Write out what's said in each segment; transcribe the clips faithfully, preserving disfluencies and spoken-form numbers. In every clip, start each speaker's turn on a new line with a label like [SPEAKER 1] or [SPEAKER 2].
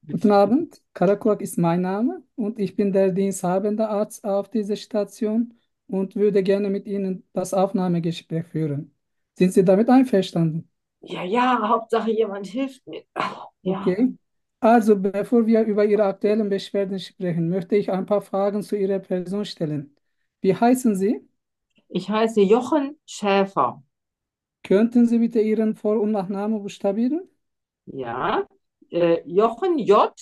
[SPEAKER 1] Guten Abend, Karakuak ist mein Name und ich bin der diensthabende Arzt auf dieser Station und würde gerne mit Ihnen das Aufnahmegespräch führen. Sind Sie damit einverstanden?
[SPEAKER 2] Ja, ja, Hauptsache jemand hilft mir. Ach, ja,
[SPEAKER 1] Okay. Also, bevor wir über Ihre aktuellen Beschwerden sprechen, möchte ich ein paar Fragen zu Ihrer Person stellen. Wie heißen Sie?
[SPEAKER 2] ich heiße Jochen Schäfer.
[SPEAKER 1] Könnten Sie bitte Ihren Vor- und Nachnamen buchstabieren?
[SPEAKER 2] Ja, äh, Jochen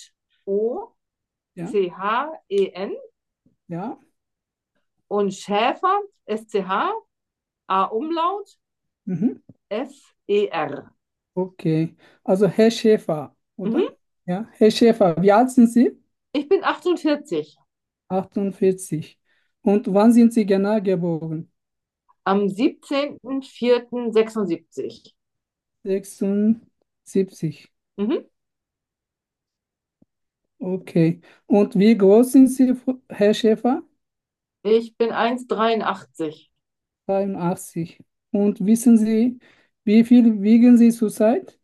[SPEAKER 1] Ja,
[SPEAKER 2] J-O-C-H-E-N
[SPEAKER 1] ja.
[SPEAKER 2] und Schäfer S-C-H-A-Umlaut
[SPEAKER 1] Mhm.
[SPEAKER 2] F-E-R.
[SPEAKER 1] Okay. Also, Herr Schäfer, oder?
[SPEAKER 2] Mhm.
[SPEAKER 1] Ja, Herr Schäfer, wie alt sind Sie?
[SPEAKER 2] Ich bin achtundvierzig.
[SPEAKER 1] achtundvierzig. Und wann sind Sie genau geboren?
[SPEAKER 2] Am siebzehnten vierten sechsundsiebzig.
[SPEAKER 1] sechsundsiebzig.
[SPEAKER 2] Mhm.
[SPEAKER 1] Okay. Und wie groß sind Sie, Herr Schäfer?
[SPEAKER 2] Ich bin eins Komma dreiundachtzig.
[SPEAKER 1] dreiundachtzig. Und wissen Sie, wie viel wiegen Sie zurzeit?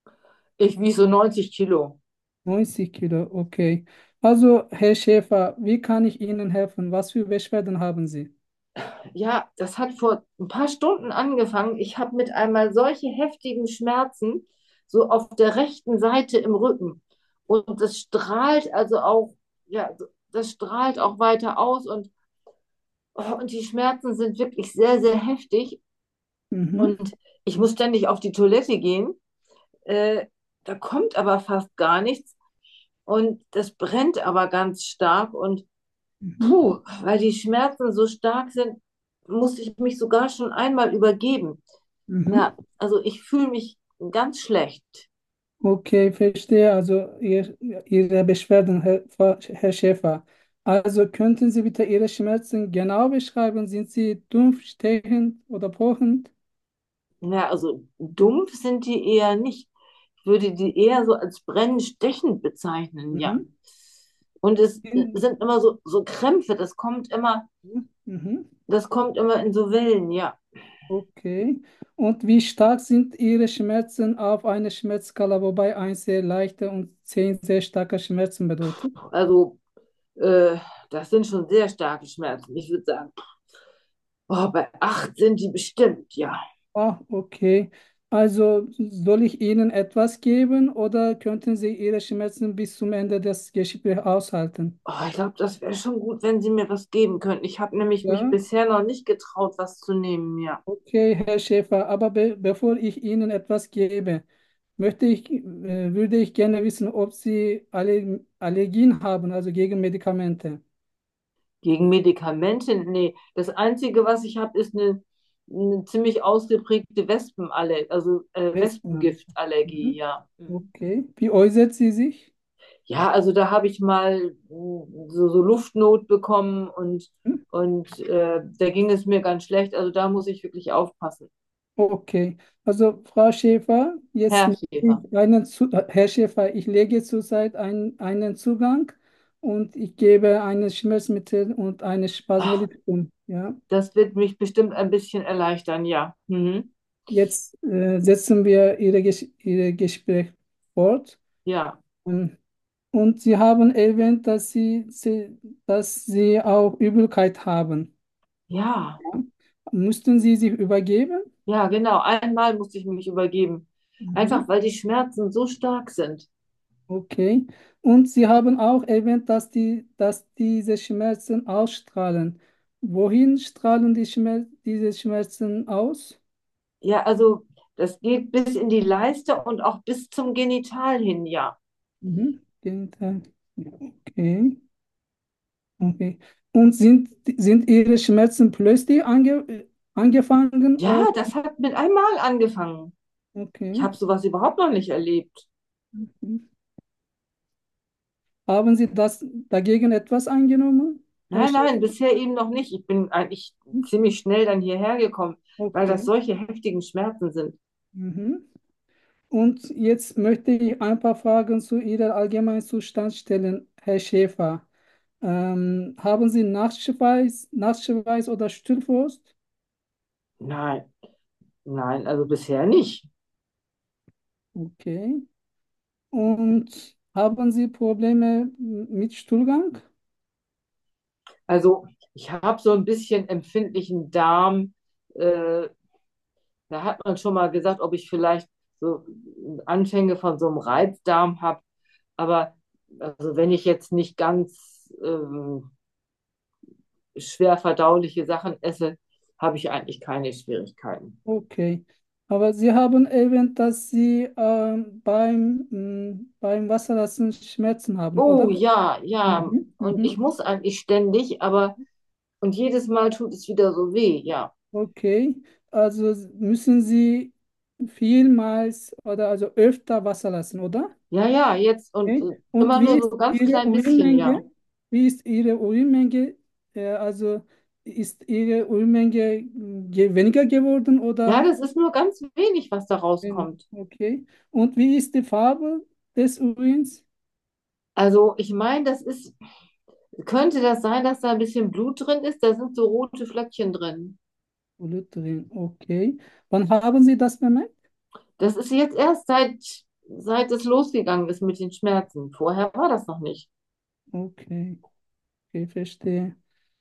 [SPEAKER 2] Ich wiege so neunzig Kilo.
[SPEAKER 1] neunzig Kilo, okay. Also, Herr Schäfer, wie kann ich Ihnen helfen? Was für Beschwerden haben Sie?
[SPEAKER 2] Ja, das hat vor ein paar Stunden angefangen. Ich habe mit einmal solche heftigen Schmerzen, so auf der rechten Seite im Rücken. Und das strahlt also auch, ja, so- das strahlt auch weiter aus. Und, oh, und die Schmerzen sind wirklich sehr, sehr heftig.
[SPEAKER 1] Mhm.
[SPEAKER 2] Und ich muss ständig auf die Toilette gehen. Äh, Da kommt aber fast gar nichts. Und das brennt aber ganz stark. Und
[SPEAKER 1] Mhm.
[SPEAKER 2] puh, weil die Schmerzen so stark sind, muss ich mich sogar schon einmal übergeben.
[SPEAKER 1] Mhm.
[SPEAKER 2] Ja, also ich fühle mich ganz schlecht.
[SPEAKER 1] Okay, verstehe. Also ihr, Ihre Beschwerden, Herr, Frau- Herr Schäfer. Also könnten Sie bitte Ihre Schmerzen genau beschreiben? Sind sie dumpf, stechend oder pochend?
[SPEAKER 2] Ja, also dumpf sind die eher nicht. Ich würde die eher so als brennend stechend bezeichnen, ja.
[SPEAKER 1] Mhm.
[SPEAKER 2] Und es
[SPEAKER 1] In,
[SPEAKER 2] sind immer so, so Krämpfe, das kommt immer,
[SPEAKER 1] mhm.
[SPEAKER 2] das kommt immer in so Wellen, ja.
[SPEAKER 1] Okay. Und wie stark sind Ihre Schmerzen auf einer Schmerzskala, wobei eins sehr leichte und zehn sehr starke Schmerzen bedeutet?
[SPEAKER 2] Also äh, das sind schon sehr starke Schmerzen. Ich würde sagen, oh, bei acht sind die bestimmt, ja.
[SPEAKER 1] Ah, okay. Also soll ich Ihnen etwas geben oder könnten Sie Ihre Schmerzen bis zum Ende des Gesprächs aushalten?
[SPEAKER 2] Oh, ich glaube, das wäre schon gut, wenn Sie mir was geben könnten. Ich habe nämlich mich
[SPEAKER 1] Ja,
[SPEAKER 2] bisher noch nicht getraut, was zu nehmen, ja.
[SPEAKER 1] okay, Herr Schäfer, aber be bevor ich Ihnen etwas gebe, möchte ich, äh, würde ich gerne wissen, ob Sie Aller Allergien haben, also gegen Medikamente.
[SPEAKER 2] Gegen Medikamente? Nee, das Einzige, was ich habe, ist eine, eine ziemlich ausgeprägte Wespenallergie, also äh,
[SPEAKER 1] Wespen.
[SPEAKER 2] Wespengiftallergie,
[SPEAKER 1] Mhm.
[SPEAKER 2] ja. Mhm.
[SPEAKER 1] Okay. Wie äußert sie sich?
[SPEAKER 2] Ja, also da habe ich mal mm, so, so Luftnot bekommen und,
[SPEAKER 1] Hm?
[SPEAKER 2] und äh, da ging es mir ganz schlecht. Also da muss ich wirklich aufpassen.
[SPEAKER 1] Okay. Also, Frau Schäfer, jetzt
[SPEAKER 2] Herr
[SPEAKER 1] möchte
[SPEAKER 2] Schäfer.
[SPEAKER 1] ich einen Zu Herr Schäfer, ich lege zurzeit ein, einen Zugang und ich gebe ein Schmerzmittel und eine
[SPEAKER 2] Ach,
[SPEAKER 1] Spasmodikum. Ja.
[SPEAKER 2] das wird mich bestimmt ein bisschen erleichtern, ja. Mhm.
[SPEAKER 1] Jetzt äh, setzen wir Ihre, Ges Ihre Gespräch fort.
[SPEAKER 2] Ja,
[SPEAKER 1] Ähm, Und Sie haben erwähnt, dass Sie, Sie, dass Sie auch Übelkeit haben.
[SPEAKER 2] ja,
[SPEAKER 1] Ja. Müssten Sie sich übergeben?
[SPEAKER 2] ja, genau. Einmal musste ich mich übergeben.
[SPEAKER 1] Mhm.
[SPEAKER 2] Einfach weil die Schmerzen so stark sind.
[SPEAKER 1] Okay. Und Sie haben auch erwähnt, dass die, dass diese Schmerzen ausstrahlen. Wohin strahlen die Schmer diese Schmerzen aus?
[SPEAKER 2] Ja, also das geht bis in die Leiste und auch bis zum Genital hin, ja.
[SPEAKER 1] Mhm. Genital. Ja, okay. Okay. Und sind, sind Ihre Schmerzen plötzlich ange angefangen
[SPEAKER 2] Ja,
[SPEAKER 1] oder?
[SPEAKER 2] das hat mit einmal angefangen. Ich
[SPEAKER 1] Okay.
[SPEAKER 2] habe sowas überhaupt noch nicht erlebt.
[SPEAKER 1] Mhm. Haben Sie das dagegen etwas eingenommen, Herr
[SPEAKER 2] Nein, nein,
[SPEAKER 1] Schäfer?
[SPEAKER 2] bisher eben noch nicht. Ich bin eigentlich ziemlich schnell dann hierher gekommen, weil das
[SPEAKER 1] Okay.
[SPEAKER 2] solche heftigen Schmerzen sind.
[SPEAKER 1] Mhm. Und jetzt möchte ich ein paar Fragen zu Ihrem Allgemeinzustand stellen, Herr Schäfer. Ähm, haben Sie Nachtschweiß, Nachtschweiß oder Stillfrost?
[SPEAKER 2] Nein, nein, also bisher nicht.
[SPEAKER 1] Okay. Und Haben Sie Probleme mit Stuhlgang?
[SPEAKER 2] Also ich habe so ein bisschen empfindlichen Darm. Äh, Da hat man schon mal gesagt, ob ich vielleicht so Anfänge von so einem Reizdarm habe. Aber also wenn ich jetzt nicht ganz ähm, schwer verdauliche Sachen esse, habe ich eigentlich keine Schwierigkeiten.
[SPEAKER 1] Okay. Aber Sie haben erwähnt, dass Sie ähm, beim, mh, beim Wasserlassen Schmerzen haben,
[SPEAKER 2] Oh
[SPEAKER 1] oder?
[SPEAKER 2] ja, ja.
[SPEAKER 1] Mhm.
[SPEAKER 2] Und ich
[SPEAKER 1] Mhm.
[SPEAKER 2] muss eigentlich ständig, aber und jedes Mal tut es wieder so weh, ja.
[SPEAKER 1] Okay. Also müssen Sie vielmals oder also öfter Wasser lassen, oder?
[SPEAKER 2] Ja, ja, jetzt und
[SPEAKER 1] Okay.
[SPEAKER 2] äh,
[SPEAKER 1] Und
[SPEAKER 2] immer
[SPEAKER 1] wie
[SPEAKER 2] nur
[SPEAKER 1] ist
[SPEAKER 2] so ganz
[SPEAKER 1] Ihre
[SPEAKER 2] klein bisschen,
[SPEAKER 1] Urinmenge?
[SPEAKER 2] ja.
[SPEAKER 1] Wie ist Ihre Urinmenge? Äh, also ist Ihre Urinmenge mh, ge weniger geworden
[SPEAKER 2] Ja,
[SPEAKER 1] oder
[SPEAKER 2] das ist nur ganz wenig, was da
[SPEAKER 1] wenig?
[SPEAKER 2] rauskommt.
[SPEAKER 1] Okay. Und wie ist die Farbe des Urins?
[SPEAKER 2] Also ich meine, das ist, könnte das sein, dass da ein bisschen Blut drin ist? Da sind so rote Flöckchen drin.
[SPEAKER 1] Urin, okay. Wann haben Sie das bemerkt?
[SPEAKER 2] Das ist jetzt erst seit, seit es losgegangen ist mit den Schmerzen. Vorher war das noch nicht.
[SPEAKER 1] Okay, okay, verstehe.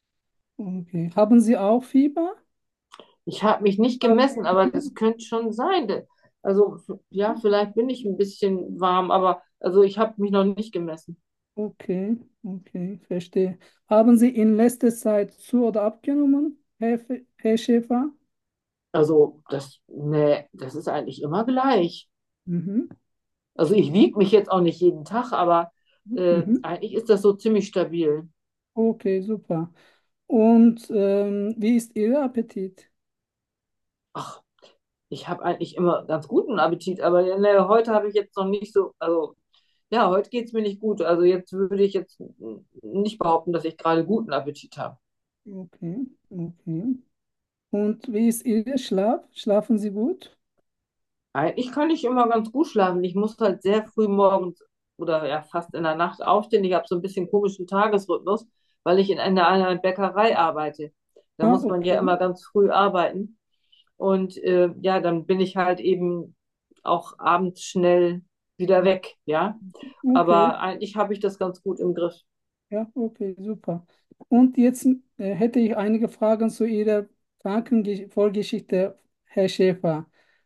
[SPEAKER 1] Okay. Haben Sie auch Fieber?
[SPEAKER 2] Ich habe mich nicht gemessen, aber das könnte schon sein. Also f- ja, vielleicht bin ich ein bisschen warm, aber also ich habe mich noch nicht gemessen.
[SPEAKER 1] Okay, okay, verstehe. Haben Sie in letzter Zeit zu oder abgenommen, Herr, Fe- Herr Schäfer?
[SPEAKER 2] Also das, nee, das ist eigentlich immer gleich.
[SPEAKER 1] Mhm.
[SPEAKER 2] Also ich wiege mich jetzt auch nicht jeden Tag, aber äh,
[SPEAKER 1] Mhm.
[SPEAKER 2] eigentlich ist das so ziemlich stabil.
[SPEAKER 1] Okay, super. Und ähm, wie ist Ihr Appetit?
[SPEAKER 2] Ach, ich habe eigentlich immer ganz guten Appetit, aber nee, heute habe ich jetzt noch nicht so, also ja, heute geht es mir nicht gut. Also jetzt würde ich jetzt nicht behaupten, dass ich gerade guten Appetit habe.
[SPEAKER 1] Okay, okay. Und wie ist Ihr Schlaf? Schlafen Sie gut?
[SPEAKER 2] Eigentlich kann ich immer ganz gut schlafen. Ich muss halt sehr früh morgens oder ja fast in der Nacht aufstehen. Ich habe so ein bisschen komischen Tagesrhythmus, weil ich in einer, einer Bäckerei arbeite. Da
[SPEAKER 1] Ah,
[SPEAKER 2] muss man ja
[SPEAKER 1] okay,
[SPEAKER 2] immer ganz früh arbeiten. Und äh, ja, dann bin ich halt eben auch abends schnell wieder weg, ja.
[SPEAKER 1] okay.
[SPEAKER 2] Aber eigentlich habe ich das ganz gut im Griff.
[SPEAKER 1] Ja, okay, super. Und jetzt äh, hätte ich einige Fragen zu Ihrer Krankenvorgeschichte, Herr Schäfer.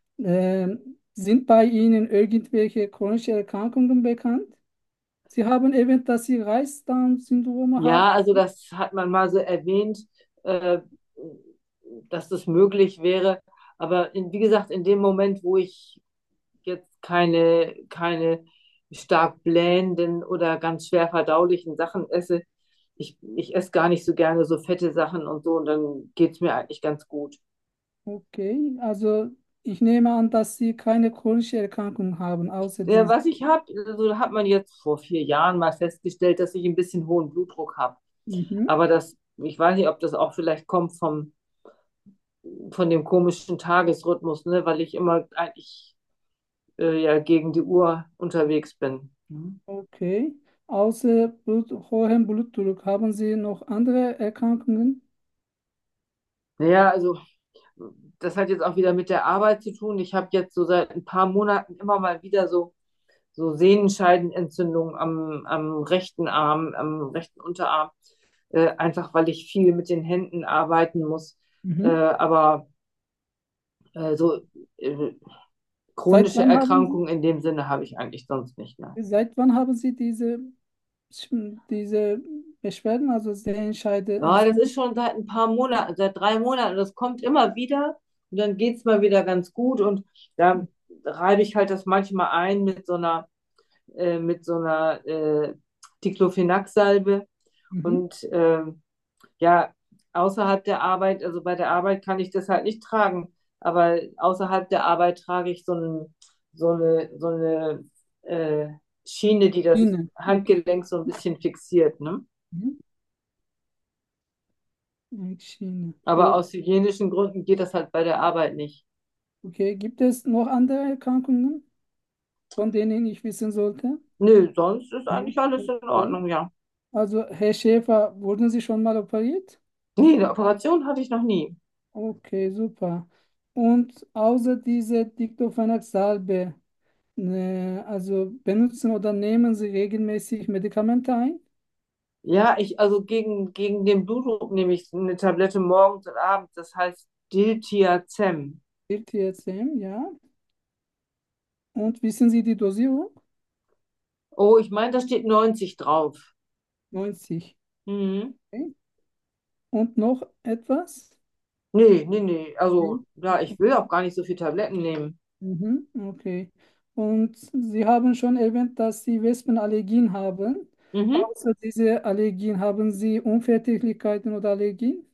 [SPEAKER 1] Ähm, sind bei Ihnen irgendwelche chronische Erkrankungen bekannt? Sie haben erwähnt, dass Sie Reizdarmsyndrome haben.
[SPEAKER 2] Ja, also das hat man mal so erwähnt, äh, dass das möglich wäre. Aber in, wie gesagt, in dem Moment, wo ich jetzt keine, keine stark blähenden oder ganz schwer verdaulichen Sachen esse, ich, ich esse gar nicht so gerne so fette Sachen und so, und dann geht es mir eigentlich ganz gut.
[SPEAKER 1] Okay, also ich nehme an, dass Sie keine chronische Erkrankung haben, außer
[SPEAKER 2] Ja,
[SPEAKER 1] dies.
[SPEAKER 2] was ich habe, also hat man jetzt vor vier Jahren mal festgestellt, dass ich ein bisschen hohen Blutdruck habe.
[SPEAKER 1] Mhm.
[SPEAKER 2] Aber das, ich weiß nicht, ob das auch vielleicht kommt vom, von dem komischen Tagesrhythmus, ne, weil ich immer eigentlich äh, ja gegen die Uhr unterwegs bin. Mhm.
[SPEAKER 1] Okay, außer Blut, hohem Blutdruck haben Sie noch andere Erkrankungen?
[SPEAKER 2] Naja, also das hat jetzt auch wieder mit der Arbeit zu tun. Ich habe jetzt so seit ein paar Monaten immer mal wieder so, so Sehenscheidenentzündung am, am rechten Arm, am rechten Unterarm, äh, einfach weil ich viel mit den Händen arbeiten muss. Äh,
[SPEAKER 1] Mhm.
[SPEAKER 2] aber äh, so äh,
[SPEAKER 1] Seit
[SPEAKER 2] chronische
[SPEAKER 1] wann haben Sie,
[SPEAKER 2] Erkrankungen in dem Sinne habe ich eigentlich sonst nicht mehr.
[SPEAKER 1] seit wann haben Sie diese, diese Beschwerden, also Sehenscheide?
[SPEAKER 2] Ja, das ist schon seit ein paar Monaten, seit drei Monaten. Das kommt immer wieder und dann geht es mal wieder ganz gut. Und da reibe ich halt das manchmal ein mit so einer, äh, mit so einer äh, Diclofenac-Salbe.
[SPEAKER 1] Mhm.
[SPEAKER 2] Und ähm, ja, außerhalb der Arbeit, also bei der Arbeit kann ich das halt nicht tragen, aber außerhalb der Arbeit trage ich so, ein, so eine, so eine äh, Schiene, die das
[SPEAKER 1] Ihnen. Okay.
[SPEAKER 2] Handgelenk so ein bisschen fixiert, ne?
[SPEAKER 1] Mhm. Schiene.
[SPEAKER 2] Aber
[SPEAKER 1] Oh,
[SPEAKER 2] aus hygienischen Gründen geht das halt bei der Arbeit nicht.
[SPEAKER 1] okay, gibt es noch andere Erkrankungen, von denen ich wissen sollte?
[SPEAKER 2] Nö, sonst ist
[SPEAKER 1] Nee.
[SPEAKER 2] eigentlich alles in
[SPEAKER 1] Okay.
[SPEAKER 2] Ordnung, ja.
[SPEAKER 1] Also, Herr Schäfer, wurden Sie schon mal operiert?
[SPEAKER 2] Nee, eine Operation hatte ich noch nie.
[SPEAKER 1] Okay, super. Und außer dieser Diclofenac-Salbe, Äh, also benutzen oder nehmen Sie regelmäßig Medikamente ein?
[SPEAKER 2] Ja, ich, also gegen, gegen den Blutdruck nehme ich eine Tablette morgens und abends, das heißt Diltiazem.
[SPEAKER 1] T S M, ja. Und wissen Sie die Dosierung?
[SPEAKER 2] Oh, ich meine, da steht neunzig drauf.
[SPEAKER 1] neunzig.
[SPEAKER 2] Mhm.
[SPEAKER 1] Okay. Und noch etwas?
[SPEAKER 2] Nee, nee, nee.
[SPEAKER 1] Nee.
[SPEAKER 2] Also, ja, ich will auch gar nicht so viel Tabletten nehmen.
[SPEAKER 1] Mhm, okay. Und Sie haben schon erwähnt, dass Sie Wespenallergien haben.
[SPEAKER 2] Mhm.
[SPEAKER 1] Außer diese Allergien haben Sie Unverträglichkeiten oder Allergien?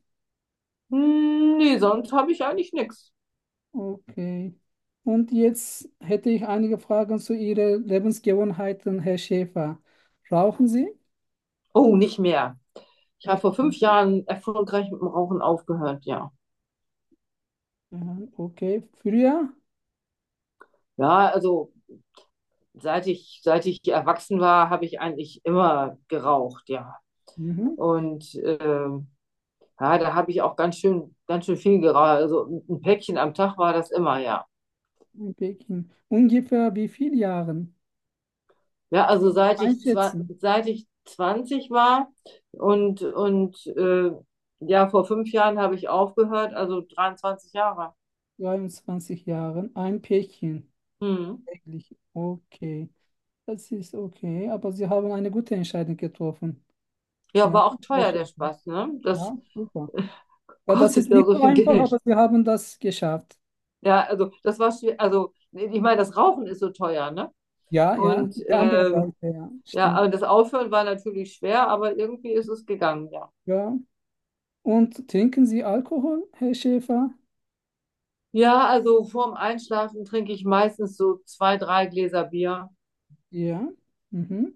[SPEAKER 2] Hm, nee, sonst habe ich eigentlich nichts.
[SPEAKER 1] Okay. Und jetzt hätte ich einige Fragen zu Ihren Lebensgewohnheiten, Herr Schäfer. Rauchen Sie?
[SPEAKER 2] Oh, nicht mehr. Ich habe
[SPEAKER 1] Nicht.
[SPEAKER 2] vor fünf Jahren erfolgreich mit dem Rauchen aufgehört, ja.
[SPEAKER 1] Mhm, okay. Früher?
[SPEAKER 2] Ja, also seit ich, seit ich erwachsen war, habe ich eigentlich immer geraucht, ja.
[SPEAKER 1] Mhm.
[SPEAKER 2] Und ähm, ja, da habe ich auch ganz schön, ganz schön viel geraucht. Also ein Päckchen am Tag war das immer, ja.
[SPEAKER 1] In Peking. Ungefähr wie viele Jahren?
[SPEAKER 2] Ja, also seit ich, zwa-
[SPEAKER 1] Einschätzen.
[SPEAKER 2] seit ich zwanzig war und, und äh, ja, vor fünf Jahren habe ich aufgehört, also dreiundzwanzig Jahre.
[SPEAKER 1] zweiundzwanzig Jahren. Ein Päckchen.
[SPEAKER 2] Hm.
[SPEAKER 1] Täglich. Okay. Das ist okay. Aber Sie haben eine gute Entscheidung getroffen.
[SPEAKER 2] Ja,
[SPEAKER 1] Ja,
[SPEAKER 2] war auch
[SPEAKER 1] Herr
[SPEAKER 2] teuer, der
[SPEAKER 1] Schäfer.
[SPEAKER 2] Spaß, ne? Das
[SPEAKER 1] Ja, super. Ja, das
[SPEAKER 2] kostet
[SPEAKER 1] ist
[SPEAKER 2] ja
[SPEAKER 1] nicht
[SPEAKER 2] so
[SPEAKER 1] so
[SPEAKER 2] viel
[SPEAKER 1] einfach,
[SPEAKER 2] Geld.
[SPEAKER 1] aber Sie haben das geschafft.
[SPEAKER 2] Ja, also das war schwer. Also, ich meine, das Rauchen ist so teuer, ne?
[SPEAKER 1] Ja, ja,
[SPEAKER 2] Und
[SPEAKER 1] die andere
[SPEAKER 2] ähm,
[SPEAKER 1] Seite, ja,
[SPEAKER 2] ja,
[SPEAKER 1] stimmt.
[SPEAKER 2] aber das Aufhören war natürlich schwer, aber irgendwie ist es gegangen, ja.
[SPEAKER 1] Ja. Und trinken Sie Alkohol, Herr Schäfer?
[SPEAKER 2] Ja, also vorm Einschlafen trinke ich meistens so zwei, drei Gläser Bier.
[SPEAKER 1] Ja. Mhm.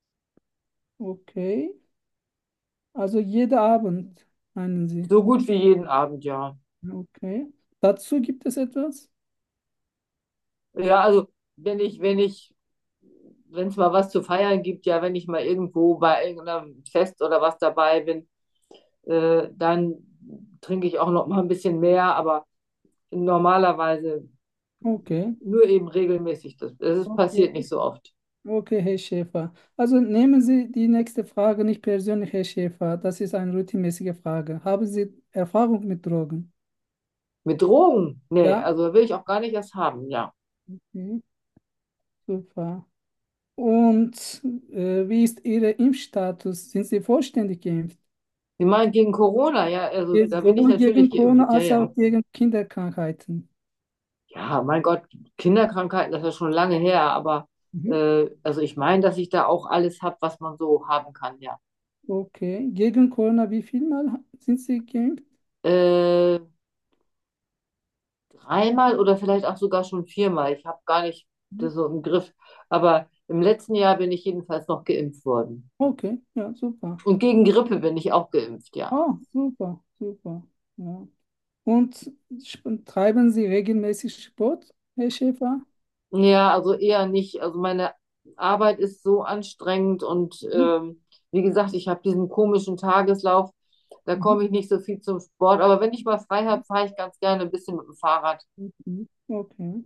[SPEAKER 1] Okay. Also jeden Abend, meinen Sie?
[SPEAKER 2] So gut wie jeden Abend, ja.
[SPEAKER 1] Okay. Dazu gibt es etwas?
[SPEAKER 2] Ja, also wenn ich, wenn ich, wenn es mal was zu feiern gibt, ja, wenn ich mal irgendwo bei irgendeinem Fest oder was dabei bin, äh, dann trinke ich auch noch mal ein bisschen mehr, aber normalerweise
[SPEAKER 1] Okay.
[SPEAKER 2] nur eben regelmäßig. Das, das passiert
[SPEAKER 1] Okay.
[SPEAKER 2] nicht so oft.
[SPEAKER 1] Okay, Herr Schäfer. Also nehmen Sie die nächste Frage nicht persönlich, Herr Schäfer. Das ist eine routinemäßige Frage. Haben Sie Erfahrung mit Drogen?
[SPEAKER 2] Mit Drogen? Nee,
[SPEAKER 1] Ja.
[SPEAKER 2] also will ich auch gar nicht erst haben, ja.
[SPEAKER 1] Okay, super. Und äh, wie ist Ihr Impfstatus? Sind Sie vollständig geimpft?
[SPEAKER 2] Sie meinen gegen Corona, ja, also
[SPEAKER 1] Jetzt
[SPEAKER 2] da bin ich
[SPEAKER 1] sowohl gegen
[SPEAKER 2] natürlich
[SPEAKER 1] Corona
[SPEAKER 2] geimpft, ja,
[SPEAKER 1] als auch
[SPEAKER 2] ja.
[SPEAKER 1] gegen Kinderkrankheiten.
[SPEAKER 2] Ja, mein Gott, Kinderkrankheiten, das ist schon lange her, aber
[SPEAKER 1] Mhm.
[SPEAKER 2] äh, also ich meine, dass ich da auch alles habe, was man so haben kann, ja.
[SPEAKER 1] Okay. Gegen Corona, wie viel Mal ha- sind Sie geimpft?
[SPEAKER 2] Äh, Dreimal oder vielleicht auch sogar schon viermal. Ich habe gar nicht das so im Griff. Aber im letzten Jahr bin ich jedenfalls noch geimpft worden.
[SPEAKER 1] Okay, ja, super.
[SPEAKER 2] Und gegen Grippe bin ich auch geimpft, ja.
[SPEAKER 1] Ah, super, super. Ja. Und sp- treiben Sie regelmäßig Sport, Herr Schäfer?
[SPEAKER 2] Ja, also eher nicht. Also meine Arbeit ist so anstrengend und
[SPEAKER 1] Mhm.
[SPEAKER 2] ähm, wie gesagt, ich habe diesen komischen Tageslauf. Da
[SPEAKER 1] Mhm.
[SPEAKER 2] komme ich nicht so viel zum Sport. Aber wenn ich mal frei habe, fahre ich ganz gerne ein bisschen mit dem Fahrrad.
[SPEAKER 1] Mhm. Okay.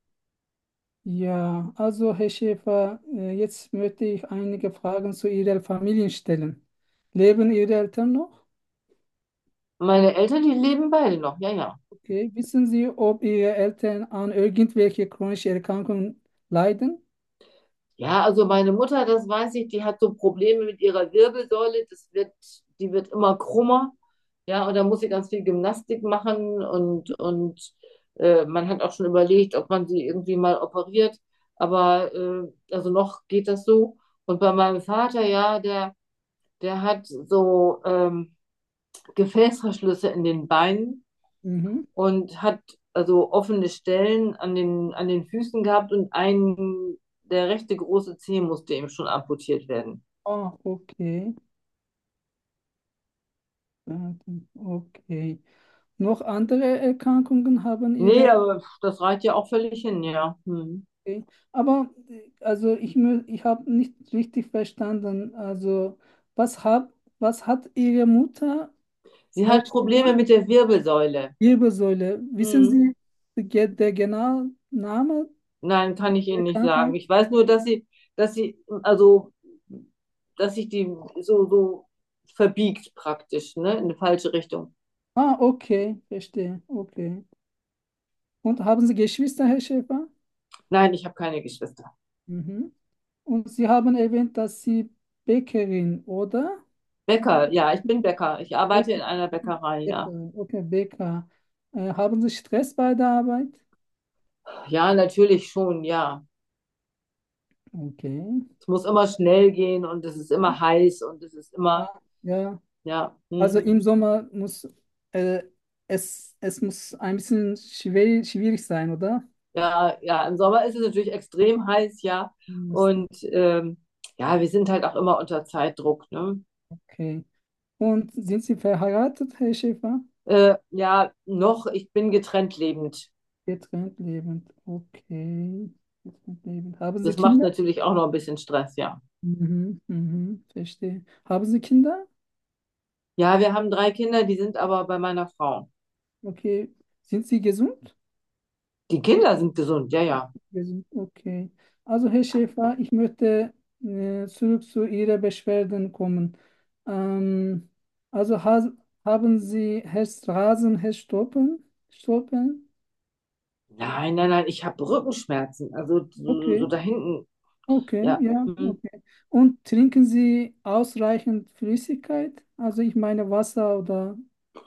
[SPEAKER 1] Ja, also Herr Schäfer, äh, jetzt möchte ich einige Fragen zu Ihrer Familie stellen. Leben Ihre Eltern noch?
[SPEAKER 2] Meine Eltern, die leben beide noch, ja, ja.
[SPEAKER 1] Okay. Wissen Sie, ob Ihre Eltern an irgendwelche chronischen Erkrankungen leiden?
[SPEAKER 2] Ja, also meine Mutter, das weiß ich, die hat so Probleme mit ihrer Wirbelsäule. Das wird, die wird immer krummer. Ja, und da muss sie ganz viel Gymnastik machen und, und äh, man hat auch schon überlegt, ob man sie irgendwie mal operiert. Aber äh, also noch geht das so. Und bei meinem Vater, ja, der, der hat so ähm, Gefäßverschlüsse in den Beinen
[SPEAKER 1] Mhm.
[SPEAKER 2] und hat also offene Stellen an den, an den Füßen gehabt und ein, der rechte große Zeh musste ihm schon amputiert werden.
[SPEAKER 1] Ah, okay. Ja, okay. Noch andere Erkrankungen haben
[SPEAKER 2] Nee,
[SPEAKER 1] Ihre.
[SPEAKER 2] aber das reicht ja auch völlig hin, ja. Hm.
[SPEAKER 1] Okay. Aber äh, also ich, mö- ich habe nicht richtig verstanden. Also was hat, was hat Ihre Mutter,
[SPEAKER 2] Sie
[SPEAKER 1] Herr
[SPEAKER 2] hat
[SPEAKER 1] Schäfer?
[SPEAKER 2] Probleme mit der Wirbelsäule.
[SPEAKER 1] Wirbelsäule. Wissen
[SPEAKER 2] Hm.
[SPEAKER 1] Sie ge- der genaue Name?
[SPEAKER 2] Nein, kann ich Ihnen
[SPEAKER 1] Keine
[SPEAKER 2] nicht sagen.
[SPEAKER 1] Krankheit?
[SPEAKER 2] Ich weiß nur, dass sie, dass sie, also, dass sich die so, so verbiegt praktisch, ne, in die falsche Richtung.
[SPEAKER 1] Ah, okay, verstehe. Okay. Und haben Sie Geschwister, Herr Schäfer?
[SPEAKER 2] Nein, ich habe keine Geschwister.
[SPEAKER 1] Mhm. Und Sie haben erwähnt, dass Sie Bäckerin, oder?
[SPEAKER 2] Bäcker, ja, ich bin Bäcker. Ich arbeite in
[SPEAKER 1] Bäcker,
[SPEAKER 2] einer Bäckerei, ja.
[SPEAKER 1] Bäckerin, okay, Bäcker. Äh, haben Sie Stress bei der Arbeit?
[SPEAKER 2] Ja, natürlich schon, ja.
[SPEAKER 1] Okay.
[SPEAKER 2] Es muss immer schnell gehen und es ist immer heiß und es ist immer,
[SPEAKER 1] Ah, ja,
[SPEAKER 2] ja,
[SPEAKER 1] also
[SPEAKER 2] hm.
[SPEAKER 1] im Sommer muss äh, es, es muss ein bisschen schwer, schwierig sein, oder?
[SPEAKER 2] Ja, ja, im Sommer ist es natürlich extrem heiß, ja.
[SPEAKER 1] Muss-
[SPEAKER 2] Und ähm, ja, wir sind halt auch immer unter Zeitdruck, ne?
[SPEAKER 1] Okay. Und sind Sie verheiratet, Herr Schäfer?
[SPEAKER 2] Äh, ja, noch, ich bin getrennt lebend.
[SPEAKER 1] Getrennt lebend. Okay. Getrennt lebend. Haben Sie
[SPEAKER 2] Das macht
[SPEAKER 1] Kinder?
[SPEAKER 2] natürlich auch noch ein bisschen Stress, ja.
[SPEAKER 1] Mhm, mhm, verstehe. Haben Sie Kinder?
[SPEAKER 2] Ja, wir haben drei Kinder, die sind aber bei meiner Frau.
[SPEAKER 1] Okay. Sind Sie gesund?
[SPEAKER 2] Die Kinder sind gesund, ja, ja.
[SPEAKER 1] Gesund, okay. Also, Herr Schäfer, ich möchte äh, zurück zu Ihren Beschwerden kommen. Ähm, also, has, haben Sie Herzrasen, Herzstolpen? Stolpen?
[SPEAKER 2] Nein, nein, nein, ich habe Rückenschmerzen. Also so, so
[SPEAKER 1] Okay,
[SPEAKER 2] da hinten,
[SPEAKER 1] okay,
[SPEAKER 2] ja.
[SPEAKER 1] ja,
[SPEAKER 2] Hm.
[SPEAKER 1] okay. Und trinken Sie ausreichend Flüssigkeit? Also, ich meine Wasser oder.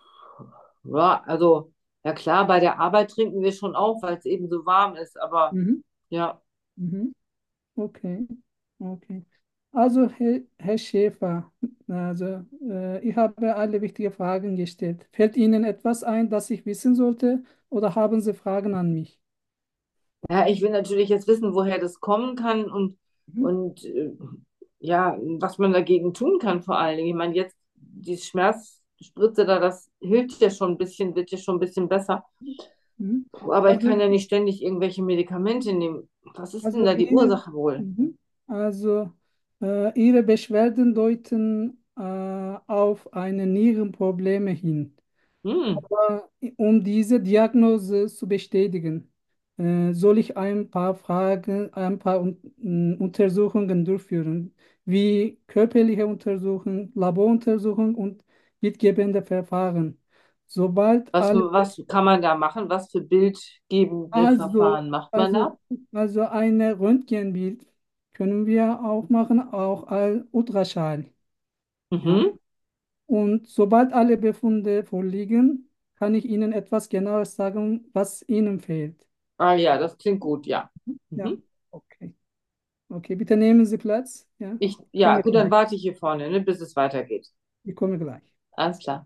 [SPEAKER 2] Ja, also, ja klar, bei der Arbeit trinken wir schon auch, weil es eben so warm ist. Aber
[SPEAKER 1] Mhm,
[SPEAKER 2] ja,
[SPEAKER 1] mhm. Okay, okay. Also, Herr, Herr Schäfer, also, äh, ich habe alle wichtigen Fragen gestellt. Fällt Ihnen etwas ein, das ich wissen sollte, oder haben Sie Fragen an mich?
[SPEAKER 2] ja, ich will natürlich jetzt wissen, woher das kommen kann und,
[SPEAKER 1] Mhm.
[SPEAKER 2] und äh, ja, was man dagegen tun kann vor allen Dingen. Ich meine, jetzt die Schmerzspritze da, das hilft ja schon ein bisschen, wird ja schon ein bisschen besser.
[SPEAKER 1] Mhm.
[SPEAKER 2] Puh, aber ich
[SPEAKER 1] Also,
[SPEAKER 2] kann ja nicht ständig irgendwelche Medikamente nehmen. Was ist denn
[SPEAKER 1] also,
[SPEAKER 2] da die
[SPEAKER 1] Ihre,
[SPEAKER 2] Ursache wohl?
[SPEAKER 1] mhm. Also äh, Ihre Beschwerden deuten äh, auf eine Nierenprobleme hin.
[SPEAKER 2] Hm,
[SPEAKER 1] Aber um diese Diagnose zu bestätigen, äh, soll ich ein paar Fragen, ein paar Un m, Untersuchungen durchführen, wie körperliche Untersuchungen, Laboruntersuchungen und bildgebende Verfahren. Sobald
[SPEAKER 2] was,
[SPEAKER 1] alle,
[SPEAKER 2] was kann man da machen? Was für bildgebende
[SPEAKER 1] also,
[SPEAKER 2] Verfahren macht man
[SPEAKER 1] also,
[SPEAKER 2] da?
[SPEAKER 1] also eine Röntgenbild können wir auch machen, auch als Ultraschall. Ja.
[SPEAKER 2] Mhm.
[SPEAKER 1] Und sobald alle Befunde vorliegen, kann ich Ihnen etwas genaues sagen, was Ihnen fehlt.
[SPEAKER 2] Ah ja, das klingt gut, ja.
[SPEAKER 1] Ja,
[SPEAKER 2] Mhm.
[SPEAKER 1] okay. Okay, bitte nehmen Sie Platz. Ja,
[SPEAKER 2] Ich,
[SPEAKER 1] ich
[SPEAKER 2] ja,
[SPEAKER 1] komme
[SPEAKER 2] gut, dann
[SPEAKER 1] gleich.
[SPEAKER 2] warte ich hier vorne, ne, bis es weitergeht.
[SPEAKER 1] Ich komme gleich.
[SPEAKER 2] Alles klar.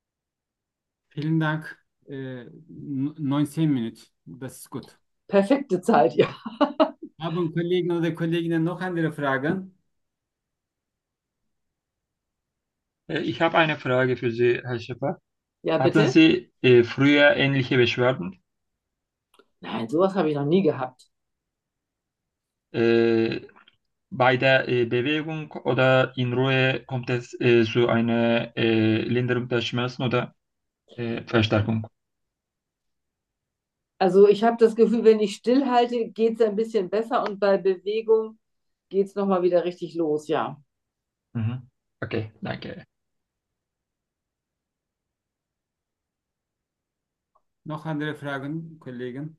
[SPEAKER 3] Vielen Dank. Äh, neunzehn Minuten. Das ist gut.
[SPEAKER 2] Perfekte Zeit, ja.
[SPEAKER 3] Haben Kollegen oder Kolleginnen noch andere Fragen?
[SPEAKER 4] Äh, Ich habe eine Frage für Sie, Herr Schäfer.
[SPEAKER 2] Ja,
[SPEAKER 4] Hatten
[SPEAKER 2] bitte?
[SPEAKER 4] Sie äh, früher ähnliche Beschwerden?
[SPEAKER 2] Nein, sowas habe ich noch nie gehabt.
[SPEAKER 4] Äh, bei der äh, Bewegung oder in Ruhe kommt es äh, zu einer äh, Linderung der Schmerzen oder äh, Verstärkung?
[SPEAKER 2] Also ich habe das Gefühl, wenn ich stillhalte, geht es ein bisschen besser und bei Bewegung geht es nochmal wieder richtig los, ja.
[SPEAKER 4] Mhm. Okay, danke.
[SPEAKER 3] Noch andere Fragen, Kollegen?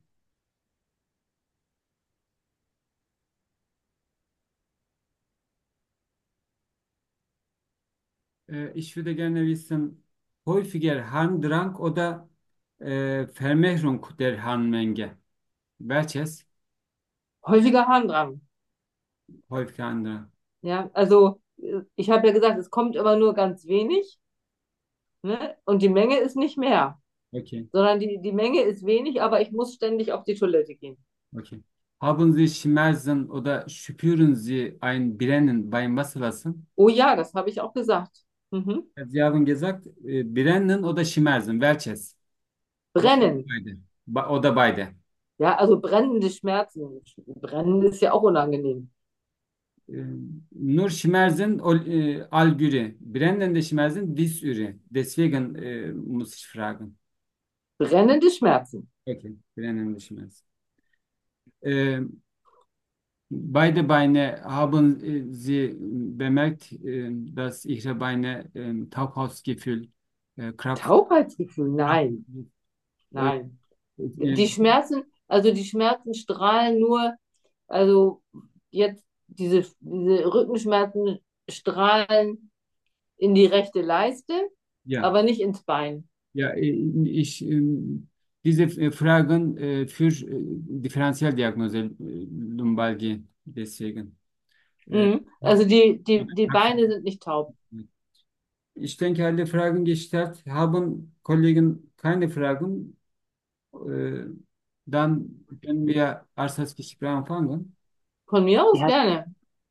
[SPEAKER 3] Äh, ich würde gerne wissen, häufiger Harndrang oder äh, Vermehrung der Harnmenge? Welches?
[SPEAKER 2] Häufiger Harndrang.
[SPEAKER 3] Häufiger Harndrang.
[SPEAKER 2] Ja, also äh, ich habe ja gesagt, es kommt immer nur ganz wenig, ne? Und die Menge ist nicht mehr,
[SPEAKER 3] Okay,
[SPEAKER 2] sondern die, die Menge ist wenig, aber ich muss ständig auf die Toilette gehen.
[SPEAKER 3] okay. Haben Sie Schmerzen oder spüren Sie ein Brennen beim Wasserlassen?
[SPEAKER 2] Oh ja, das habe ich auch gesagt. Mhm.
[SPEAKER 3] Sie haben gesagt, äh, Brennen oder Schmerzen. Welches? O- Oder
[SPEAKER 2] Brennen.
[SPEAKER 3] beide. Ba- Oder beide.
[SPEAKER 2] Ja, also brennende Schmerzen. Brennen ist ja auch unangenehm.
[SPEAKER 3] Äh, Nur Schmerzen ol- äh, Allgüre. Brennende Schmerzen Dizüre. Deswegen äh, muss ich fragen.
[SPEAKER 2] Brennende Schmerzen.
[SPEAKER 3] Okay, brennende Schmerzen. Äh, Beide Beine haben äh, Sie bemerkt, äh, dass Ihre Beine äh, Taubheitsgefühl, äh, Kraft.
[SPEAKER 2] Taubheitsgefühl? Nein,
[SPEAKER 3] Äh,
[SPEAKER 2] nein.
[SPEAKER 3] äh,
[SPEAKER 2] Die Schmerzen, also die Schmerzen strahlen nur, also jetzt diese, diese Rückenschmerzen strahlen in die rechte Leiste,
[SPEAKER 3] ja,
[SPEAKER 2] aber nicht ins Bein.
[SPEAKER 3] ja, äh, ich, ähm, diese äh, Fragen äh, für äh, Differentialdiagnose, äh, Lumbalgie, deswegen. Äh,
[SPEAKER 2] Mhm. Also die, die, die Beine sind nicht taub.
[SPEAKER 3] Ich denke, alle Fragen gestellt. Haben Kollegen keine Fragen? Äh, Dann können wir das Gespräch anfangen.
[SPEAKER 2] Von mir aus
[SPEAKER 1] Ja.
[SPEAKER 2] gerne.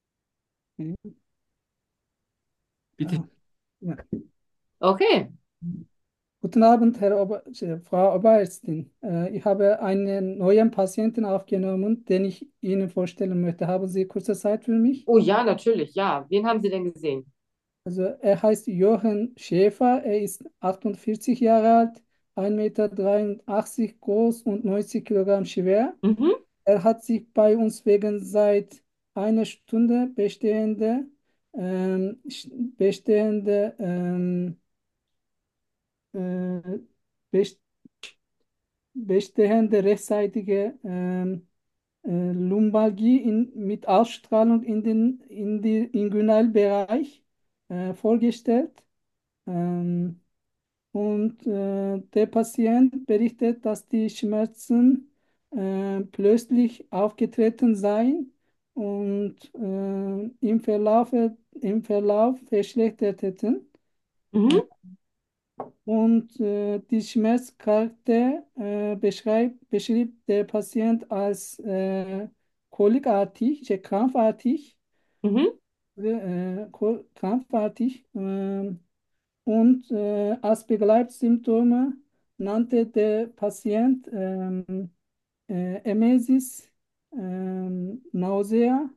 [SPEAKER 3] Bitte.
[SPEAKER 1] Ah, ja.
[SPEAKER 2] Okay.
[SPEAKER 1] Guten Abend, Herr Ober äh, Frau Oberärztin. Äh, ich habe einen neuen Patienten aufgenommen, den ich Ihnen vorstellen möchte. Haben Sie kurze Zeit für mich?
[SPEAKER 2] Oh ja, natürlich, ja. Wen haben Sie denn gesehen?
[SPEAKER 1] Also er heißt Johann Schäfer, er ist achtundvierzig Jahre alt, ein Meter dreiundachtzig groß und neunzig Kilogramm schwer.
[SPEAKER 2] Mhm,
[SPEAKER 1] Er hat sich bei uns wegen seit einer Stunde bestehende, ähm, sch- bestehende ähm, äh, best bestehende rechtsseitige ähm, äh, Lumbalgie in, mit Ausstrahlung in den in die Inguinalbereich äh, vorgestellt. Ähm, und äh, der Patient berichtet, dass die Schmerzen äh, plötzlich aufgetreten seien und äh, im Verlauf, im Verlauf verschlechtert hätten. Äh,
[SPEAKER 2] mhm,
[SPEAKER 1] und äh, die Schmerzkarte äh, beschreibt, beschrieb der Patient als äh, kolikartig, also krampfartig,
[SPEAKER 2] mhm,
[SPEAKER 1] äh, ko- krampfartig. ähm, Und äh, als Begleitsymptome nannte der Patient ähm, äh, Emesis, ähm, Nausea,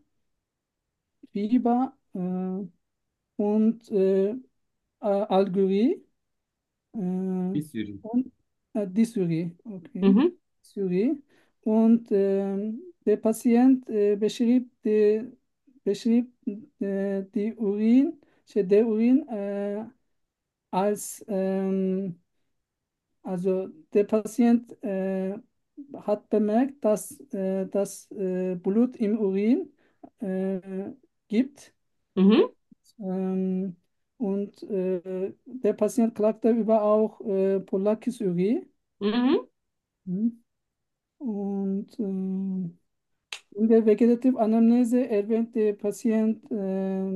[SPEAKER 1] Fieber äh, und äh, äh, Algurie äh,
[SPEAKER 3] Bir sürü.
[SPEAKER 1] und äh, Dysurie. Okay.
[SPEAKER 2] mhm,
[SPEAKER 1] Dysurie. Und ähm, der Patient äh, beschrieb, die, beschrieb äh, die Urin, der Urin äh, als ähm, Also der Patient äh, hat bemerkt, dass äh, das äh, Blut im Urin äh, gibt.
[SPEAKER 2] mhm,
[SPEAKER 1] Ähm, und äh, der Patient klagt darüber auch äh, Polakisurie.
[SPEAKER 2] mhm.
[SPEAKER 1] Mhm. Und ähm, in der Vegetative-Anamnese erwähnt der Patient äh,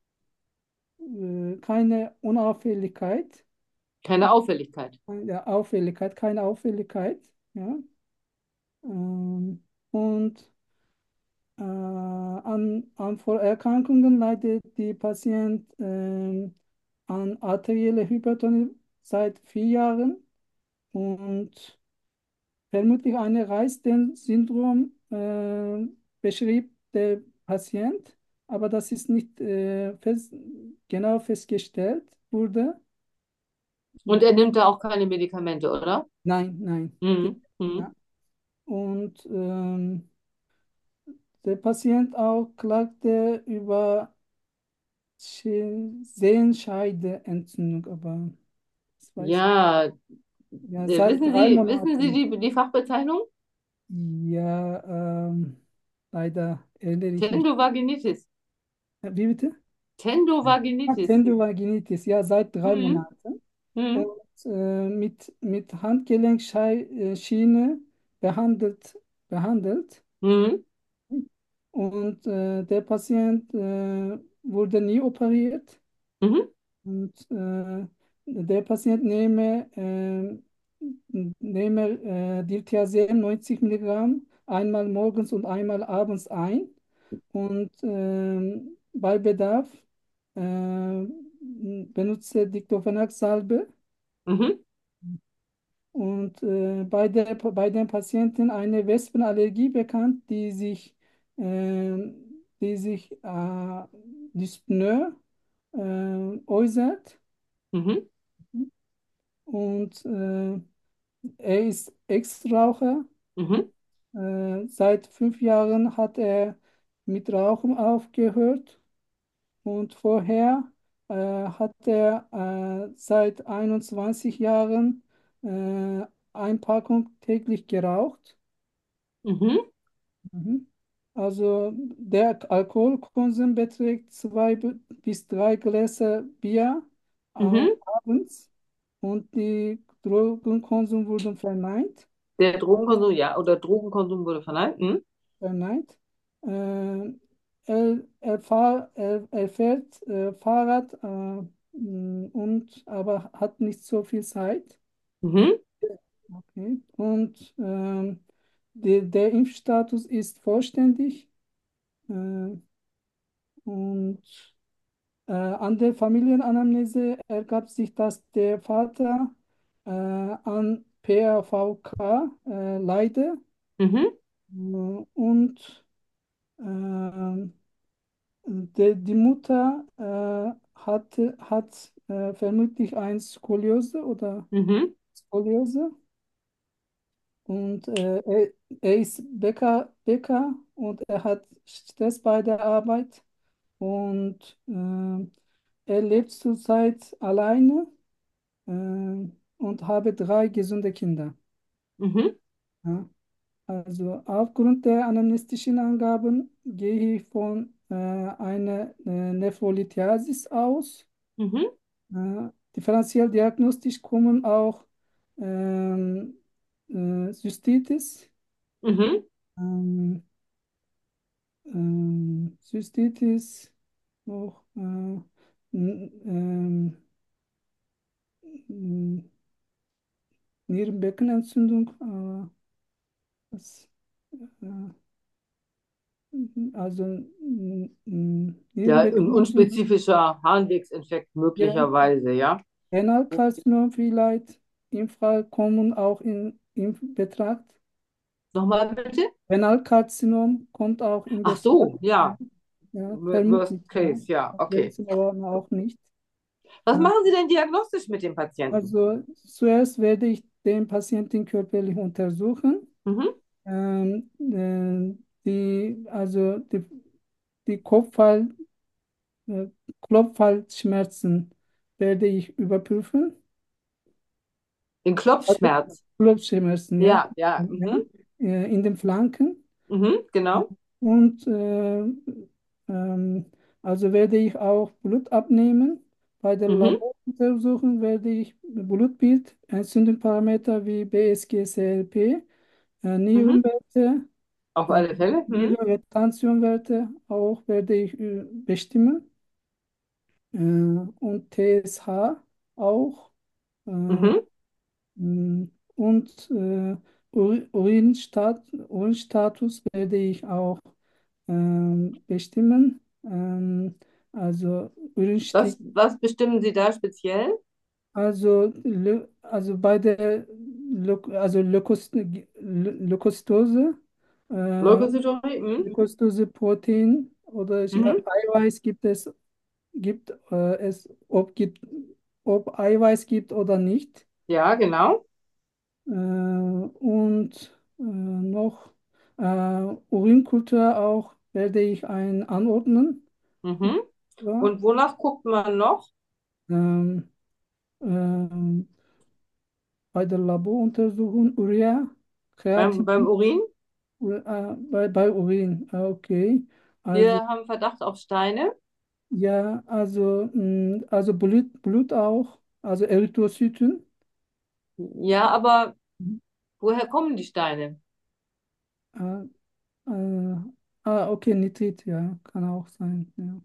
[SPEAKER 1] äh, keine Unauffälligkeit,
[SPEAKER 2] Keine Auffälligkeit.
[SPEAKER 1] ja, Auffälligkeit, keine Auffälligkeit. Ja. Ähm, und Äh, an, an Vorerkrankungen leidet die Patient ähm, an arterielle Hypertonie seit vier Jahren und vermutlich ein Reisden-Syndrom äh, beschrieb der Patient, aber das ist nicht äh, fest, genau festgestellt wurde.
[SPEAKER 2] Und er nimmt da auch keine Medikamente, oder?
[SPEAKER 1] Nein, nein. Die,
[SPEAKER 2] Mhm, mhm.
[SPEAKER 1] ja. Und ähm, der Patient auch klagte über Sche- Sehenscheideentzündung, aber das weiß ich.
[SPEAKER 2] Ja,
[SPEAKER 1] Ja,
[SPEAKER 2] äh,
[SPEAKER 1] seit
[SPEAKER 2] wissen
[SPEAKER 1] drei
[SPEAKER 2] Sie, wissen Sie
[SPEAKER 1] Monaten.
[SPEAKER 2] die, die Fachbezeichnung?
[SPEAKER 1] Ja, ähm, leider erinnere ich mich.
[SPEAKER 2] Tendovaginitis.
[SPEAKER 1] Äh, Wie bitte? Ah,
[SPEAKER 2] Tendovaginitis.
[SPEAKER 1] Tendinovaginitis, ja, seit drei
[SPEAKER 2] Mhm,
[SPEAKER 1] Monaten. Und
[SPEAKER 2] mhm,
[SPEAKER 1] äh, mit, mit Handgelenkschiene behandelt, behandelt.
[SPEAKER 2] mhm,
[SPEAKER 1] Und äh, der Patient äh, wurde nie operiert.
[SPEAKER 2] mhm,
[SPEAKER 1] Und äh, der Patient nehme, äh, nehme äh, Diltiazem neunzig Milligramm einmal morgens und einmal abends ein und ähm, bei Bedarf äh, benutze Diclofenac-Salbe
[SPEAKER 2] mhm,
[SPEAKER 1] und äh, bei der, bei den Patienten eine Wespenallergie bekannt, die sich, äh, die sich äh, Dyspnoe äh, äußert.
[SPEAKER 2] mhm,
[SPEAKER 1] Und äh, er ist Ex-Raucher
[SPEAKER 2] mhm,
[SPEAKER 1] Äh, seit fünf Jahren hat er mit Rauchen aufgehört und vorher äh, hat er äh, seit einundzwanzig Jahren äh, eine Packung täglich geraucht.
[SPEAKER 2] Mhm.
[SPEAKER 1] Mhm. Also der Alkoholkonsum beträgt zwei bi- bis drei Gläser Bier äh,
[SPEAKER 2] Mhm.
[SPEAKER 1] abends und die Drogenkonsum wurden verneint.
[SPEAKER 2] Der Drogenkonsum, ja, oder Drogenkonsum wurde verneint. Mhm.
[SPEAKER 1] Verneint. Äh, er, er, fahr, er, er fährt äh, Fahrrad äh, mh, und aber hat nicht so viel Zeit.
[SPEAKER 2] Mhm.
[SPEAKER 1] Okay. Und ähm, der, der Impfstatus ist vollständig. Äh, und Äh, an der Familienanamnese ergab sich, dass der Vater äh, an P A V K äh, leide
[SPEAKER 2] Mhm.
[SPEAKER 1] äh, und ähm, der, die Mutter äh, hatte, hat äh, vermutlich eine Skoliose oder
[SPEAKER 2] Mhm.
[SPEAKER 1] Skoliose und äh, er, er ist Bäcker, Bäcker und er hat Stress bei der Arbeit und äh, er lebt zurzeit alleine äh, und habe drei gesunde Kinder.
[SPEAKER 2] Mhm.
[SPEAKER 1] Ja. Also aufgrund der anamnestischen Angaben gehe ich von äh, einer äh, Nephrolithiasis aus.
[SPEAKER 2] Mhm.
[SPEAKER 1] Äh, differenziell diagnostisch kommen auch ähm, äh, Cystitis,
[SPEAKER 2] Mhm.
[SPEAKER 1] ähm, ähm, Cystitis, noch äh, n- ähm, n- Nierenbeckenentzündung, äh, das, äh, Mhm. Also mm, mm,
[SPEAKER 2] Ja, ein
[SPEAKER 1] Nierenbeckenentzündung,
[SPEAKER 2] unspezifischer Harnwegsinfekt
[SPEAKER 1] ja,
[SPEAKER 2] möglicherweise, ja.
[SPEAKER 1] Renalkarzinom vielleicht, Infall kommen auch in, in Betracht.
[SPEAKER 2] Nochmal bitte?
[SPEAKER 1] Renalkarzinom kommt auch in
[SPEAKER 2] Ach
[SPEAKER 1] Betracht.
[SPEAKER 2] so,
[SPEAKER 1] Ja,
[SPEAKER 2] ja.
[SPEAKER 1] ja,
[SPEAKER 2] Worst
[SPEAKER 1] vermutlich, ja.
[SPEAKER 2] case, ja,
[SPEAKER 1] Wir
[SPEAKER 2] okay.
[SPEAKER 1] wissen aber auch nicht.
[SPEAKER 2] Was
[SPEAKER 1] Ja.
[SPEAKER 2] machen Sie denn diagnostisch mit dem Patienten?
[SPEAKER 1] Also zuerst werde ich den Patienten körperlich untersuchen.
[SPEAKER 2] Mhm.
[SPEAKER 1] Ähm, äh, die, also die, die Kopfhalt Äh, Kopfhalsschmerzen werde ich überprüfen.
[SPEAKER 2] Den
[SPEAKER 1] Also
[SPEAKER 2] Klopfschmerz.
[SPEAKER 1] Kopfschmerzen, ja.
[SPEAKER 2] Ja, ja.
[SPEAKER 1] Ja.
[SPEAKER 2] Mhm.
[SPEAKER 1] Äh, in den Flanken.
[SPEAKER 2] Mhm. Genau.
[SPEAKER 1] Und äh, ähm, also werde ich auch Blut abnehmen. Bei der
[SPEAKER 2] Mhm.
[SPEAKER 1] Laboruntersuchung werde ich Blutbild, Entzündungsparameter wie B S G, C R P, äh,
[SPEAKER 2] Mhm.
[SPEAKER 1] Nierenwerte,
[SPEAKER 2] Auf
[SPEAKER 1] äh,
[SPEAKER 2] alle Fälle. Mhm.
[SPEAKER 1] Niederwerte, auch werde ich äh, bestimmen. Äh, und T S H auch. Äh,
[SPEAKER 2] Mhm.
[SPEAKER 1] mh, und äh, Uri- Urinstat Urinstatus werde ich auch ähm, bestimmen. Ähm, also
[SPEAKER 2] Was,
[SPEAKER 1] Urinstick,
[SPEAKER 2] was bestimmen Sie da speziell?
[SPEAKER 1] also, Leu- also bei der Leu also Leukost Leukozytose, äh,
[SPEAKER 2] Leukozytorie? Mhm.
[SPEAKER 1] Leukozytose-Protein oder ich- äh,
[SPEAKER 2] Mhm.
[SPEAKER 1] Eiweiß gibt es, gibt äh, es, ob gibt, ob Eiweiß gibt oder nicht.
[SPEAKER 2] Ja, genau.
[SPEAKER 1] Äh, und äh, noch äh, Urinkultur auch werde ich ein anordnen.
[SPEAKER 2] Mhm.
[SPEAKER 1] Ja.
[SPEAKER 2] Und wonach guckt man noch?
[SPEAKER 1] Ähm, ähm, bei der Laboruntersuchung Urea,
[SPEAKER 2] Beim, beim
[SPEAKER 1] Kreatin,
[SPEAKER 2] Urin?
[SPEAKER 1] äh, bei, bei Urin, ah, okay. Also
[SPEAKER 2] Wir haben Verdacht auf Steine.
[SPEAKER 1] ja, also, mh, also Blut, Blut auch, also Erythrozyten.
[SPEAKER 2] Ja, aber
[SPEAKER 1] Mhm.
[SPEAKER 2] woher kommen die Steine?
[SPEAKER 1] Äh, äh, ah, okay, Nitrit, ja, kann auch sein. Ja.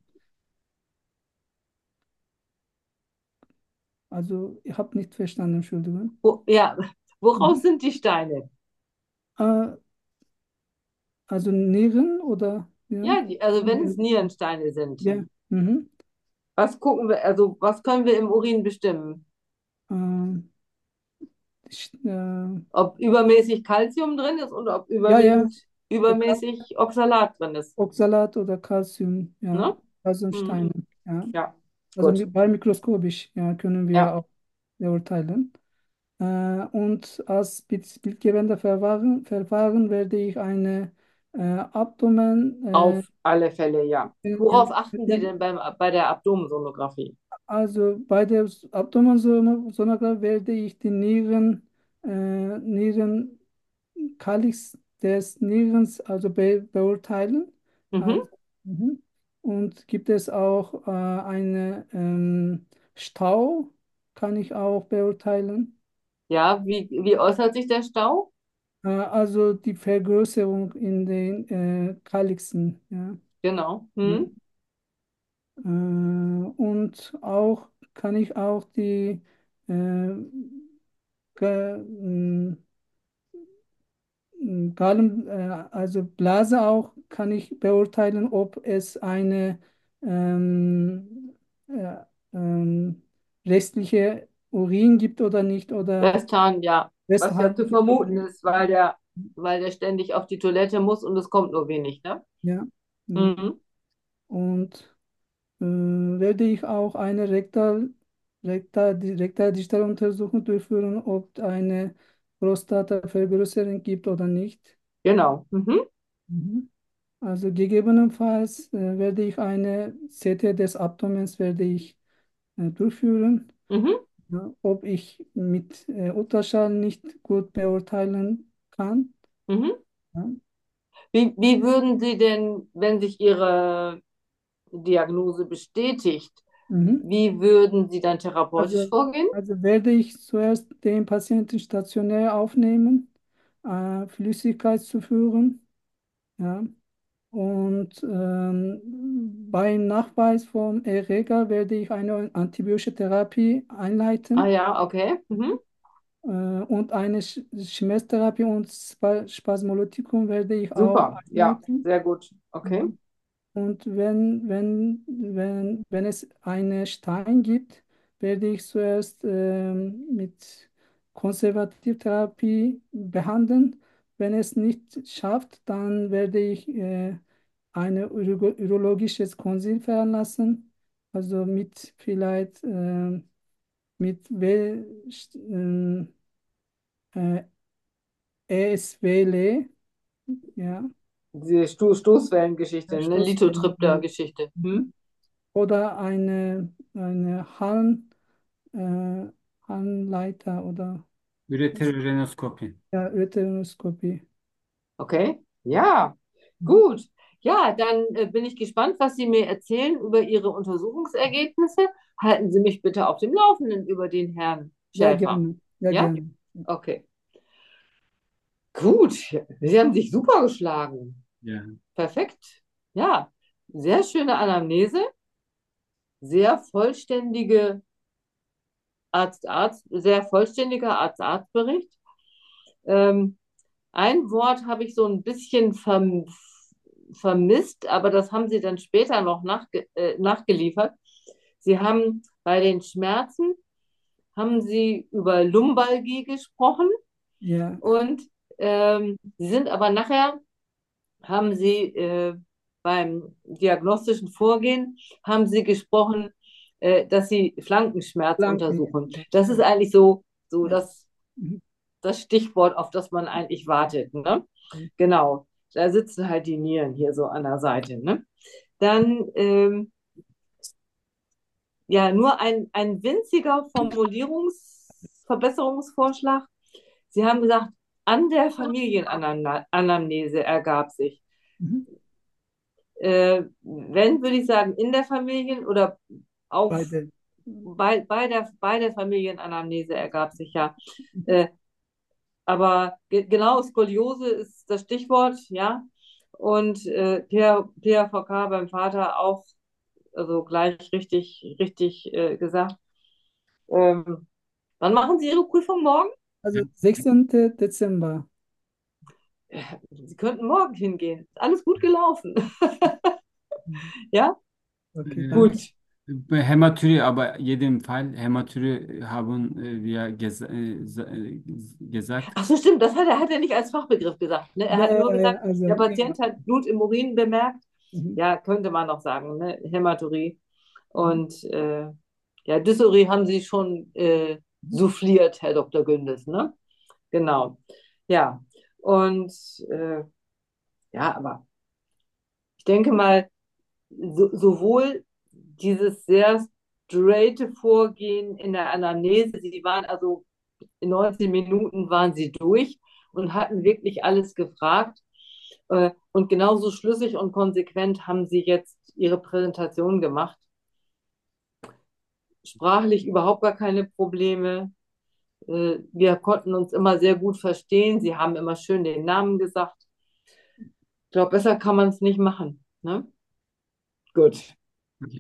[SPEAKER 1] Also, ich habe nicht verstanden, Entschuldigung.
[SPEAKER 2] Wo, ja, woraus
[SPEAKER 1] Mhm.
[SPEAKER 2] sind die Steine?
[SPEAKER 1] Äh, also Nieren oder ja?
[SPEAKER 2] Ja, die, also wenn es
[SPEAKER 1] Mhm.
[SPEAKER 2] Nierensteine sind.
[SPEAKER 1] Ja. Mhm.
[SPEAKER 2] Was gucken wir, also was können wir im Urin bestimmen?
[SPEAKER 1] Ähm, ich, äh,
[SPEAKER 2] Ob übermäßig Calcium drin ist oder ob
[SPEAKER 1] ja, ja,
[SPEAKER 2] überwiegend
[SPEAKER 1] der Ka-
[SPEAKER 2] übermäßig Oxalat drin ist.
[SPEAKER 1] Oxalat oder Calcium, ja,
[SPEAKER 2] Ne?
[SPEAKER 1] Calciumsteine,
[SPEAKER 2] Mhm.
[SPEAKER 1] ja.
[SPEAKER 2] Ja,
[SPEAKER 1] Also mi-
[SPEAKER 2] gut.
[SPEAKER 1] bei mikroskopisch, ja, können wir
[SPEAKER 2] Ja.
[SPEAKER 1] auch beurteilen. Äh, und als bild- bildgebender Verfahren, Verfahren werde ich eine äh, Abdomen, äh,
[SPEAKER 2] Auf alle Fälle, ja.
[SPEAKER 1] ja,
[SPEAKER 2] Worauf achten Sie
[SPEAKER 1] den-
[SPEAKER 2] denn beim, bei der Abdomensonographie?
[SPEAKER 1] also bei der Abdomensonographie werde ich die Nieren, äh, Nieren Kalix des Nierens also be beurteilen.
[SPEAKER 2] Mhm.
[SPEAKER 1] Also, mhm. Und gibt es auch äh, eine ähm, Stau, kann ich auch beurteilen.
[SPEAKER 2] Ja, wie, wie äußert sich der Stau?
[SPEAKER 1] Äh, also die Vergrößerung in den äh, Kalixen. Ja.
[SPEAKER 2] Genau.
[SPEAKER 1] Ja.
[SPEAKER 2] Hm?
[SPEAKER 1] Äh, und auch kann ich auch die äh, ge, mh, m, Gallen, äh, also Blase auch, kann ich beurteilen, ob es eine ähm, äh, ähm, restliche Urin gibt oder nicht oder
[SPEAKER 2] Westhan, ja. Was ja
[SPEAKER 1] Restharz
[SPEAKER 2] zu
[SPEAKER 1] gibt oder
[SPEAKER 2] vermuten
[SPEAKER 1] nicht.
[SPEAKER 2] ist, weil der, weil der ständig auf die Toilette muss und es kommt nur wenig, ne?
[SPEAKER 1] Ja. Mhm.
[SPEAKER 2] Mhm.
[SPEAKER 1] Und äh, werde ich auch eine Rektal, Rektal, die Rektaldigitaluntersuchung durchführen, ob eine Prostatavergrößerung gibt oder nicht.
[SPEAKER 2] Genau. Mhm.
[SPEAKER 1] Mhm. Also gegebenenfalls äh, werde ich eine C T des Abdomens werde ich äh, durchführen.
[SPEAKER 2] Mhm.
[SPEAKER 1] Ja, ob ich mit äh, Ultraschall nicht gut beurteilen kann.
[SPEAKER 2] Mhm.
[SPEAKER 1] Ja.
[SPEAKER 2] Wie, wie würden Sie denn, wenn sich Ihre Diagnose bestätigt,
[SPEAKER 1] Mhm.
[SPEAKER 2] wie würden Sie dann therapeutisch
[SPEAKER 1] Also,
[SPEAKER 2] vorgehen?
[SPEAKER 1] also werde ich zuerst den Patienten stationär aufnehmen, äh, Flüssigkeit zuführen. Ja. Und ähm, bei Nachweis vom Erreger werde ich eine antibiotische Therapie
[SPEAKER 2] Ah
[SPEAKER 1] einleiten.
[SPEAKER 2] ja, okay. Mhm.
[SPEAKER 1] Äh, und eine Sch Schmerztherapie und Spa Spasmolytikum werde ich auch
[SPEAKER 2] Super. Ja,
[SPEAKER 1] einleiten.
[SPEAKER 2] sehr gut. Okay.
[SPEAKER 1] Mhm. Und wenn, wenn, wenn, wenn es eine Stein gibt, werde ich zuerst ähm, mit Konservativtherapie behandeln. Wenn es nicht schafft, dann werde ich äh, ein Uro urologisches Konsil veranlassen, also mit vielleicht ähm, mit W, ähm, äh, E S W L, ja,
[SPEAKER 2] Diese Sto Stoßwellengeschichte, eine
[SPEAKER 1] Stoßwellen,
[SPEAKER 2] Lithotripter-Geschichte.
[SPEAKER 1] mhm.
[SPEAKER 2] Hm?
[SPEAKER 1] Oder eine, eine Harn, äh, Harnleiter oder
[SPEAKER 3] Üreterorenoskopi.
[SPEAKER 1] ja, Röntgenoskopie.
[SPEAKER 2] Okay. Ja,
[SPEAKER 1] Mhm.
[SPEAKER 2] gut. Ja, dann äh, bin ich gespannt, was Sie mir erzählen über Ihre Untersuchungsergebnisse. Halten Sie mich bitte auf dem Laufenden über den Herrn
[SPEAKER 1] Ja,
[SPEAKER 2] Schäfer.
[SPEAKER 1] gerne. Ja,
[SPEAKER 2] Ja?
[SPEAKER 1] gerne.
[SPEAKER 2] Okay. Gut. Sie haben sich super geschlagen.
[SPEAKER 3] Ja.
[SPEAKER 2] Perfekt. Ja, sehr schöne Anamnese, sehr vollständige Arzt-Arzt, sehr vollständiger Arzt-Arzt-Bericht. Ähm, ein Wort habe ich so ein bisschen verm vermisst, aber das haben Sie dann später noch nachge äh, nachgeliefert. Sie haben bei den Schmerzen, haben Sie über Lumbalgie gesprochen
[SPEAKER 1] Ja,
[SPEAKER 2] und ähm, Sie sind aber nachher, haben Sie äh, beim diagnostischen Vorgehen, haben Sie gesprochen, äh, dass Sie Flankenschmerz
[SPEAKER 1] danke.
[SPEAKER 2] untersuchen. Das ist eigentlich so, so
[SPEAKER 1] Ja.
[SPEAKER 2] das
[SPEAKER 1] Mhm.
[SPEAKER 2] das Stichwort, auf das man eigentlich wartet. Ne? Genau, da sitzen halt die Nieren hier so an der Seite. Ne? Dann ähm, ja nur ein, ein winziger Formulierungsverbesserungsvorschlag. Sie haben gesagt, an der Familienanamnese ergab sich.
[SPEAKER 1] Mhm.
[SPEAKER 2] Äh, wenn, würde ich sagen, in der Familien oder auf
[SPEAKER 1] Beide.
[SPEAKER 2] bei, bei der, bei der Familienanamnese ergab sich ja. Äh, Aber ge genau, Skoliose ist das Stichwort, ja. Und äh, P H V K beim Vater auch, also gleich richtig, richtig äh, gesagt. Ähm, wann machen Sie Ihre Prüfung morgen?
[SPEAKER 1] Also sechzehnten Dezember.
[SPEAKER 2] Äh, Sie könnten morgen hingehen. Ist alles gut gelaufen.
[SPEAKER 1] Mhm.
[SPEAKER 2] Ja,
[SPEAKER 1] Okay,
[SPEAKER 3] Äh,
[SPEAKER 1] danke.
[SPEAKER 2] gut.
[SPEAKER 3] Bei Hämaturi, aber jeden Fall, Hämaturi haben äh, wir ges äh, sa- äh, gesagt.
[SPEAKER 2] Ach so, stimmt, das hat er, hat er nicht als Fachbegriff gesagt. Ne? Er
[SPEAKER 1] Ja,
[SPEAKER 2] hat nur
[SPEAKER 1] ja, ja,
[SPEAKER 2] gesagt, der
[SPEAKER 1] also, genau.
[SPEAKER 2] Patient hat Blut im Urin bemerkt.
[SPEAKER 1] Mhm.
[SPEAKER 2] Ja, könnte man noch sagen, ne? Hämaturie.
[SPEAKER 1] Mhm.
[SPEAKER 2] Und äh, ja, Dysurie haben Sie schon äh, souffliert, Herr Doktor Gündes, ne? Genau. Ja. Und äh, ja, aber ich denke mal, so, sowohl dieses sehr straighte Vorgehen in der Anamnese, sie waren also in neunzehn Minuten waren sie durch und hatten wirklich alles gefragt. Äh, und genauso schlüssig und konsequent haben sie jetzt ihre Präsentation gemacht. Sprachlich überhaupt gar keine Probleme. Äh, wir konnten uns immer sehr gut verstehen. Sie haben immer schön den Namen gesagt. Ich glaube, besser kann man es nicht machen. Ne? Gut.